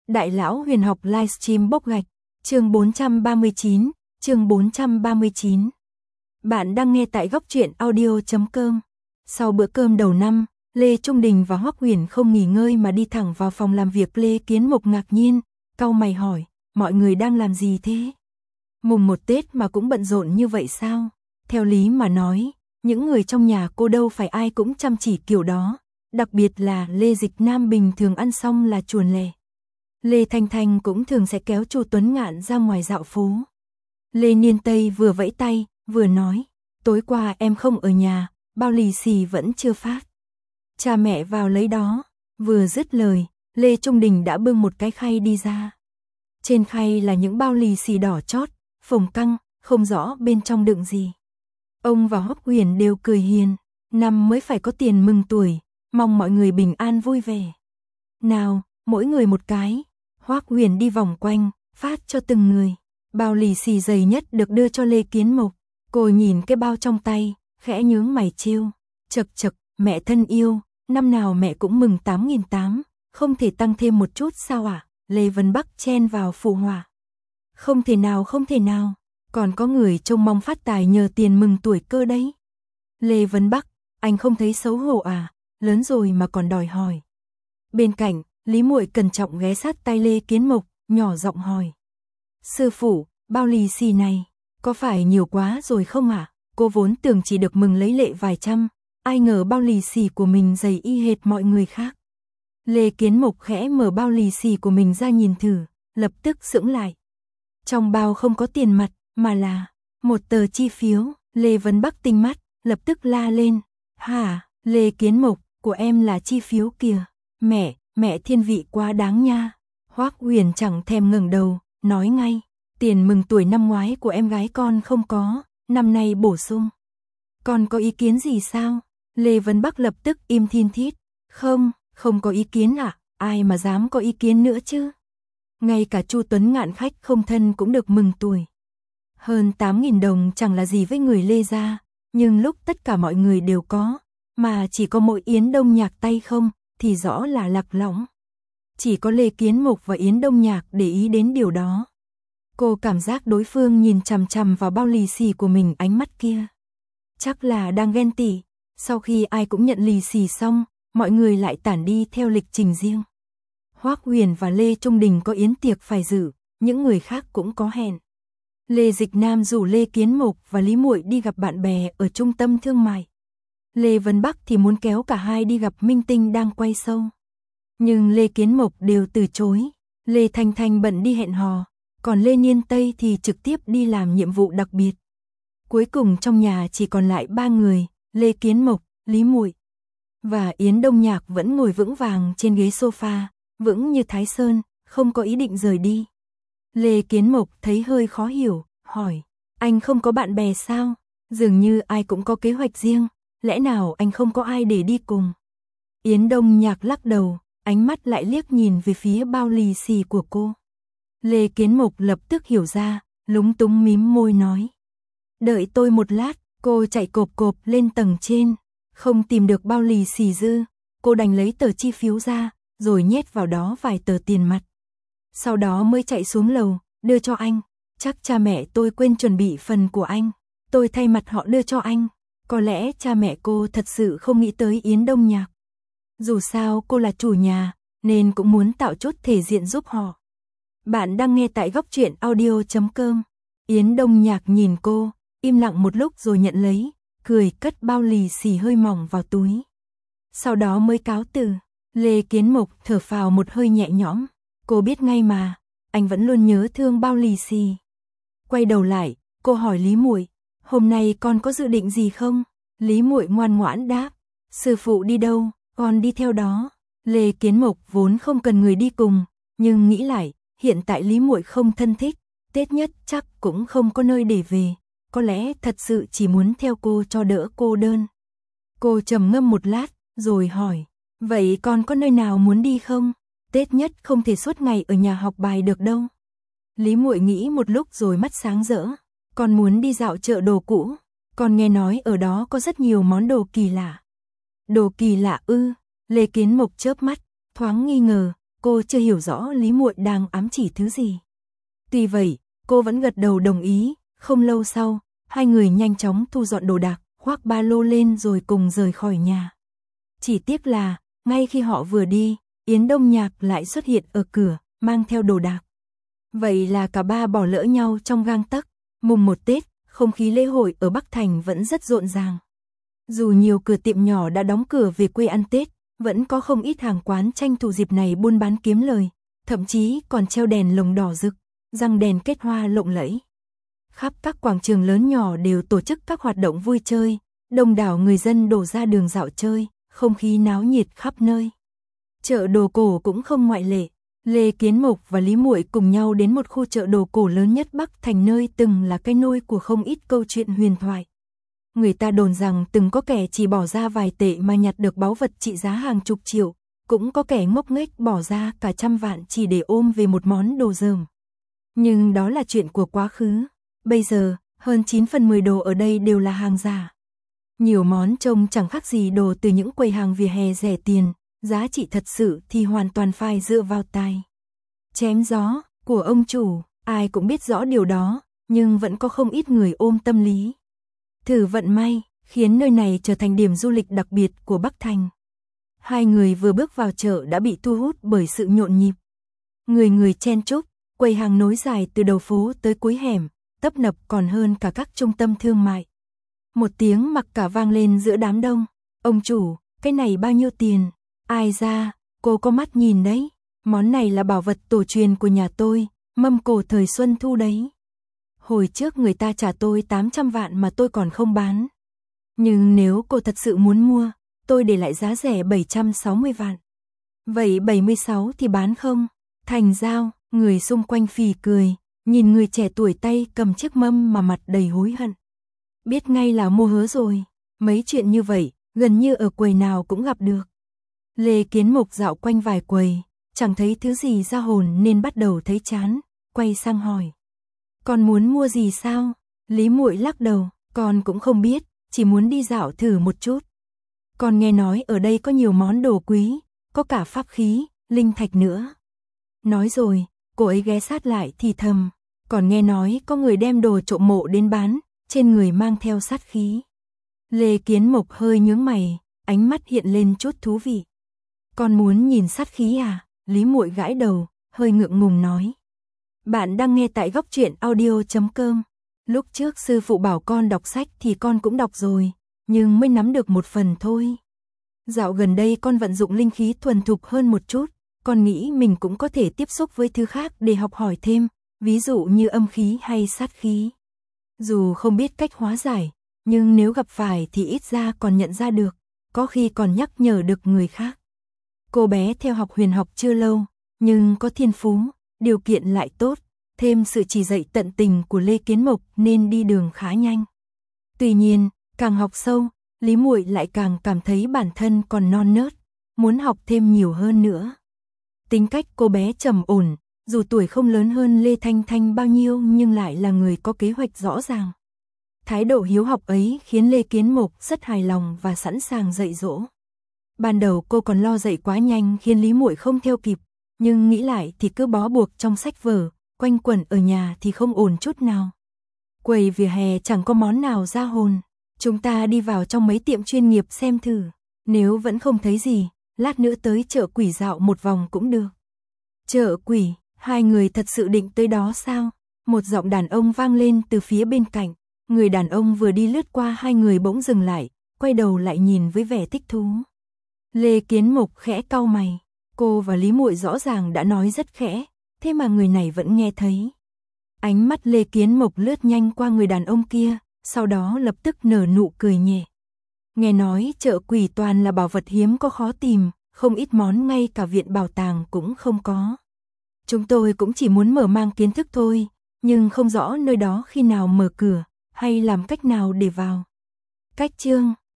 Đại lão huyền học livestream bốc gạch, chương 439, chương 439. Bạn đang nghe tại góc truyện audio.com. Sau bữa cơm đầu năm, Lê Trung Đình và Hoắc Huyền không nghỉ ngơi mà đi thẳng vào phòng làm việc. Lê Kiến Mộc ngạc nhiên, cau mày hỏi, mọi người đang làm gì thế? Mùng 1 Tết mà cũng bận rộn như vậy sao? Theo lý mà nói, những người trong nhà cô đâu phải ai cũng chăm chỉ kiểu đó, đặc biệt là Lê Dịch Nam bình thường ăn xong là chuồn lẻ. Lê Thanh Thanh cũng thường sẽ kéo Chu Tuấn Ngạn ra ngoài dạo phố. Lê Niên Tây vừa vẫy tay, vừa nói, tối qua em không ở nhà, bao lì xì vẫn chưa phát. Cha mẹ vào lấy đó. Vừa dứt lời, Lê Trung Đình đã bưng một cái khay đi ra. Trên khay là những bao lì xì đỏ chót, phồng căng, không rõ bên trong đựng gì. Ông và Hoắc Huyền đều cười hiền, năm mới phải có tiền mừng tuổi, mong mọi người bình an vui vẻ. Nào, mỗi người một cái. Hoắc Huyền đi vòng quanh, phát cho từng người. Bao lì xì dày nhất được đưa cho Lê Kiến Mộc. Cô nhìn cái bao trong tay, khẽ nhướng mày trêu. Chậc chậc, mẹ thân yêu, năm nào mẹ cũng mừng 8.800, không thể tăng thêm một chút sao ạ? Lê Vân Bắc chen vào phụ họa. Không thể nào, không thể nào, còn có người trông mong phát tài nhờ tiền mừng tuổi cơ đấy. Lê Vân Bắc, anh không thấy xấu hổ à, lớn rồi mà còn đòi hỏi. Bên cạnh, Lý Muội cẩn trọng ghé sát tay Lê Kiến Mộc, nhỏ giọng hỏi. Sư phụ, bao lì xì này, có phải nhiều quá rồi không ạ? Cô vốn tưởng chỉ được mừng lấy lệ vài trăm, ai ngờ bao lì xì của mình dày y hệt mọi người khác. Lê Kiến Mộc khẽ mở bao lì xì của mình ra nhìn thử, lập tức sững lại. Trong bao không có tiền mặt, mà là một tờ chi phiếu. Lê Vân Bắc tinh mắt, lập tức la lên. Hả, Lê Kiến Mộc, của em là chi phiếu kìa. Mẹ thiên vị quá đáng nha. Hoắc Huyền chẳng thèm ngẩng đầu, nói ngay. Tiền mừng tuổi năm ngoái của em gái con không có, năm nay bổ sung. Con có ý kiến gì sao? Lê Vân Bắc lập tức im thin thít. Không có ý kiến à? Ai mà dám có ý kiến nữa chứ? Ngay cả Chu Tuấn Ngạn khách không thân cũng được mừng tuổi. Hơn 8.000 đồng chẳng là gì với người Lê gia, nhưng lúc tất cả mọi người đều có, mà chỉ có mỗi Yến Đông Nhạc tay không, thì rõ là lạc lõng. Chỉ có Lê Kiến Mộc và Yến Đông Nhạc để ý đến điều đó. Cô cảm giác đối phương nhìn chằm chằm vào bao lì xì của mình, ánh mắt kia chắc là đang ghen tị. Sau khi ai cũng nhận lì xì xong, mọi người lại tản đi theo lịch trình riêng. Hoắc Huyền và Lê Trung Đình có yến tiệc phải dự, những người khác cũng có hẹn. Lê Dịch Nam rủ Lê Kiến Mộc và Lý Muội đi gặp bạn bè ở trung tâm thương mại. Lê Vân Bắc thì muốn kéo cả hai đi gặp minh tinh đang quay show. Nhưng Lê Kiến Mộc đều từ chối. Lê Thanh Thanh bận đi hẹn hò, còn Lê Niên Tây thì trực tiếp đi làm nhiệm vụ đặc biệt. Cuối cùng trong nhà chỉ còn lại 3 người, Lê Kiến Mộc, Lý Muội và Yến Đông Nhạc vẫn ngồi vững vàng trên ghế sofa, vững như Thái Sơn, không có ý định rời đi. Lê Kiến Mộc thấy hơi khó hiểu, hỏi, anh không có bạn bè sao? Dường như ai cũng có kế hoạch riêng, lẽ nào anh không có ai để đi cùng? Yến Đông Nhạc lắc đầu, ánh mắt lại liếc nhìn về phía bao lì xì của cô. Lê Kiến Mộc lập tức hiểu ra, lúng túng mím môi nói. Đợi tôi một lát. Cô chạy cộp cộp lên tầng trên, không tìm được bao lì xì dư, cô đành lấy tờ chi phiếu ra, rồi nhét vào đó vài tờ tiền mặt. Sau đó mới chạy xuống lầu, đưa cho anh. Chắc cha mẹ tôi quên chuẩn bị phần của anh, tôi thay mặt họ đưa cho anh. Có lẽ cha mẹ cô thật sự không nghĩ tới Yến Đông Nhạc. Dù sao cô là chủ nhà, nên cũng muốn tạo chút thể diện giúp họ. Bạn đang nghe tại góc truyện audio.com. Yến Đông Nhạc nhìn cô, im lặng một lúc rồi nhận lấy, cười cất bao lì xì hơi mỏng vào túi. Sau đó mới cáo từ. Lê Kiến Mộc thở phào một hơi nhẹ nhõm, cô biết ngay mà, anh vẫn luôn nhớ thương bao lì xì. Quay đầu lại, cô hỏi Lý Muội, hôm nay con có dự định gì không? Lý Muội ngoan ngoãn đáp, sư phụ đi đâu, con đi theo đó. Lê Kiến Mộc vốn không cần người đi cùng, nhưng nghĩ lại, hiện tại Lý Muội không thân thích, Tết nhất chắc cũng không có nơi để về. Có lẽ thật sự chỉ muốn theo cô cho đỡ cô đơn. Cô trầm ngâm một lát, rồi hỏi, vậy con có nơi nào muốn đi không? Tết nhất không thể suốt ngày ở nhà học bài được đâu. Lý Muội nghĩ một lúc rồi mắt sáng rỡ, con muốn đi dạo chợ đồ cũ, con nghe nói ở đó có rất nhiều món đồ kỳ lạ. Đồ kỳ lạ ư? Lê Kiến Mộc chớp mắt, thoáng nghi ngờ, cô chưa hiểu rõ Lý Muội đang ám chỉ thứ gì. Tuy vậy, cô vẫn gật đầu đồng ý, không lâu sau, hai người nhanh chóng thu dọn đồ đạc, khoác ba lô lên rồi cùng rời khỏi nhà. Chỉ tiếc là, ngay khi họ vừa đi, Yến Đông Nhạc lại xuất hiện ở cửa, mang theo đồ đạc. Vậy là cả ba bỏ lỡ nhau trong gang tấc. Mùng 1 Tết, không khí lễ hội ở Bắc Thành vẫn rất rộn ràng. Dù nhiều cửa tiệm nhỏ đã đóng cửa về quê ăn Tết, vẫn có không ít hàng quán tranh thủ dịp này buôn bán kiếm lời, thậm chí còn treo đèn lồng đỏ rực, răng đèn kết hoa lộng lẫy. Khắp các quảng trường lớn nhỏ đều tổ chức các hoạt động vui chơi, đông đảo người dân đổ ra đường dạo chơi, không khí náo nhiệt khắp nơi. Chợ đồ cổ cũng không ngoại lệ. Lê Kiến Mộc và Lý Muội cùng nhau đến một khu chợ đồ cổ lớn nhất Bắc Thành, nơi từng là cái nôi của không ít câu chuyện huyền thoại. Người ta đồn rằng từng có kẻ chỉ bỏ ra vài tệ mà nhặt được báu vật trị giá hàng chục triệu, cũng có kẻ ngốc nghếch bỏ ra cả trăm vạn chỉ để ôm về một món đồ dởm. Nhưng đó là chuyện của quá khứ. Bây giờ, hơn 9 phần 10 đồ ở đây đều là hàng giả. Nhiều món trông chẳng khác gì đồ từ những quầy hàng vỉa hè rẻ tiền, giá trị thật sự thì hoàn toàn phải dựa vào tài chém gió của ông chủ. Ai cũng biết rõ điều đó, nhưng vẫn có không ít người ôm tâm lý thử vận may, khiến nơi này trở thành điểm du lịch đặc biệt của Bắc Thành. Hai người vừa bước vào chợ đã bị thu hút bởi sự nhộn nhịp. Người người chen chúc, quầy hàng nối dài từ đầu phố tới cuối hẻm, tấp nập còn hơn cả các trung tâm thương mại. Một tiếng mặc cả vang lên giữa đám đông. Ông chủ, cái này bao nhiêu tiền? Ai ra, cô có mắt nhìn đấy. Món này là bảo vật tổ truyền của nhà tôi, mâm cổ thời Xuân Thu đấy. Hồi trước người ta trả tôi 800 vạn mà tôi còn không bán. Nhưng nếu cô thật sự muốn mua, tôi để lại giá rẻ 760 vạn. Vậy 76 thì bán không? Thành giao, người xung quanh phì cười, nhìn người trẻ tuổi tay cầm chiếc mâm mà mặt đầy hối hận. Biết ngay là mua hớ rồi, mấy chuyện như vậy, gần như ở quầy nào cũng gặp được. Lê Kiến Mộc dạo quanh vài quầy, chẳng thấy thứ gì ra hồn nên bắt đầu thấy chán, quay sang hỏi. Con muốn mua gì sao? Lý Muội lắc đầu, con cũng không biết, chỉ muốn đi dạo thử một chút. Con nghe nói ở đây có nhiều món đồ quý, có cả pháp khí, linh thạch nữa. Nói rồi, cô ấy ghé sát lại thì thầm, còn nghe nói có người đem đồ trộm mộ đến bán, trên người mang theo sát khí. Lê Kiến Mộc hơi nhướng mày, ánh mắt hiện lên chút thú vị. Con muốn nhìn sát khí à? Lý Muội gãi đầu, hơi ngượng ngùng nói. Bạn đang nghe tại góc truyện audio.com. Lúc trước sư phụ bảo con đọc sách thì con cũng đọc rồi, nhưng mới nắm được một phần thôi. Dạo gần đây con vận dụng linh khí thuần thục hơn một chút, con nghĩ mình cũng có thể tiếp xúc với thứ khác để học hỏi thêm, ví dụ như âm khí hay sát khí. Dù không biết cách hóa giải, nhưng nếu gặp phải thì ít ra còn nhận ra được, có khi còn nhắc nhở được người khác. Cô bé theo học huyền học chưa lâu, nhưng có thiên phú, điều kiện lại tốt, thêm sự chỉ dạy tận tình của Lê Kiến Mộc nên đi đường khá nhanh. Tuy nhiên, càng học sâu, Lý Muội lại càng cảm thấy bản thân còn non nớt, muốn học thêm nhiều hơn nữa. Tính cách cô bé trầm ổn, dù tuổi không lớn hơn Lê Thanh Thanh bao nhiêu nhưng lại là người có kế hoạch rõ ràng. Thái độ hiếu học ấy khiến Lê Kiến Mộc rất hài lòng và sẵn sàng dạy dỗ. Ban đầu cô còn lo dạy quá nhanh khiến Lý Muội không theo kịp, nhưng nghĩ lại thì cứ bó buộc trong sách vở, quanh quẩn ở nhà thì không ổn chút nào. Quầy vỉa hè chẳng có món nào ra hồn, chúng ta đi vào trong mấy tiệm chuyên nghiệp xem thử, nếu vẫn không thấy gì, lát nữa tới chợ quỷ dạo một vòng cũng được. Chợ quỷ, hai người thật sự định tới đó sao? Một giọng đàn ông vang lên từ phía bên cạnh, người đàn ông vừa đi lướt qua hai người bỗng dừng lại, quay đầu lại nhìn với vẻ thích thú. Lê Kiến Mộc khẽ cau mày, cô và Lý Muội rõ ràng đã nói rất khẽ, thế mà người này vẫn nghe thấy. Ánh mắt Lê Kiến Mộc lướt nhanh qua người đàn ông kia, sau đó lập tức nở nụ cười nhẹ. Nghe nói chợ quỷ toàn là bảo vật hiếm có khó tìm, không ít món ngay cả viện bảo tàng cũng không có. Chúng tôi cũng chỉ muốn mở mang kiến thức thôi, nhưng không rõ nơi đó khi nào mở cửa, hay làm cách nào để vào. Cách chương